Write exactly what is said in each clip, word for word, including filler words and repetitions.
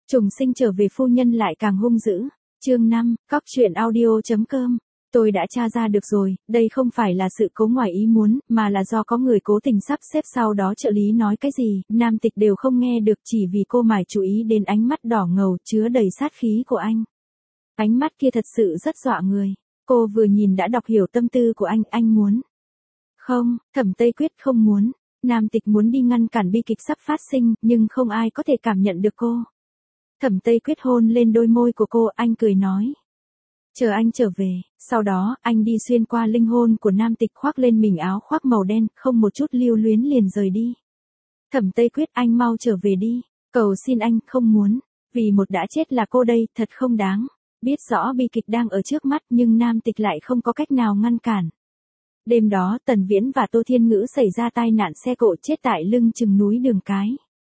Trùng sinh trở về phu nhân lại càng hung dữ. Chương năm, cóc truyện audio.com. Tôi đã tra ra được rồi, đây không phải là sự cố ngoài ý muốn, mà là do có người cố tình sắp xếp, sau đó trợ lý nói cái gì, Nam Tịch đều không nghe được, chỉ vì cô mải chú ý đến ánh mắt đỏ ngầu chứa đầy sát khí của anh. Ánh mắt kia thật sự rất dọa người. Cô vừa nhìn đã đọc hiểu tâm tư của anh, anh muốn. Không, Thẩm Tây Quyết không muốn. Nam Tịch muốn đi ngăn cản bi kịch sắp phát sinh, nhưng không ai có thể cảm nhận được cô. Thẩm Tây Quyết hôn lên đôi môi của cô, anh cười nói. Chờ anh trở về, sau đó, anh đi xuyên qua linh hồn của Nam Tịch, khoác lên mình áo khoác màu đen, không một chút lưu luyến liền rời đi. Thẩm Tây Quyết, anh mau trở về đi. Cầu xin anh, không muốn. Vì một đã chết là cô đây, thật không đáng. Biết rõ bi kịch đang ở trước mắt nhưng Nam Tịch lại không có cách nào ngăn cản. Đêm đó, Tần Viễn và Tô Thiên Ngữ xảy ra tai nạn xe cộ, chết tại lưng chừng núi Đường Cái.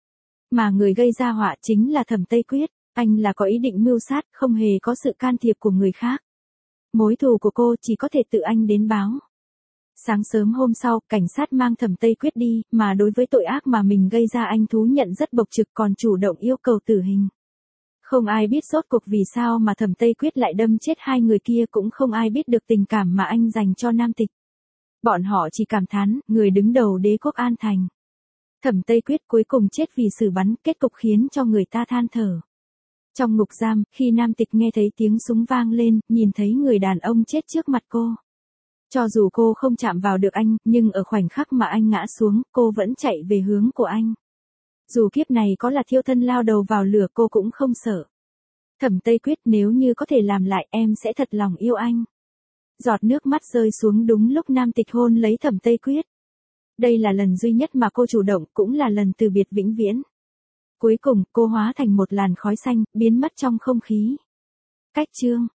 Mà người gây ra họa chính là Thẩm Tây Quyết, anh là có ý định mưu sát, không hề có sự can thiệp của người khác. Mối thù của cô chỉ có thể tự anh đến báo. Sáng sớm hôm sau, cảnh sát mang Thẩm Tây Quyết đi, mà đối với tội ác mà mình gây ra anh thú nhận rất bộc trực, còn chủ động yêu cầu tử hình. Không ai biết rốt cuộc vì sao mà Thẩm Tây Quyết lại đâm chết hai người kia, cũng không ai biết được tình cảm mà anh dành cho Nam Tịch. Bọn họ chỉ cảm thán, người đứng đầu đế quốc An Thành. Thẩm Tây Quyết cuối cùng chết vì xử bắn, kết cục khiến cho người ta than thở. Trong ngục giam, khi Nam Tịch nghe thấy tiếng súng vang lên, nhìn thấy người đàn ông chết trước mặt cô. Cho dù cô không chạm vào được anh, nhưng ở khoảnh khắc mà anh ngã xuống, cô vẫn chạy về hướng của anh. Dù kiếp này có là thiêu thân lao đầu vào lửa, cô cũng không sợ. Thẩm Tây Quyết, nếu như có thể làm lại, em sẽ thật lòng yêu anh. Giọt nước mắt rơi xuống đúng lúc Nam Tịch hôn lấy Thẩm Tây Quyết. Đây là lần duy nhất mà cô chủ động, cũng là lần từ biệt vĩnh viễn. Cuối cùng, cô hóa thành một làn khói xanh, biến mất trong không khí. Cách chương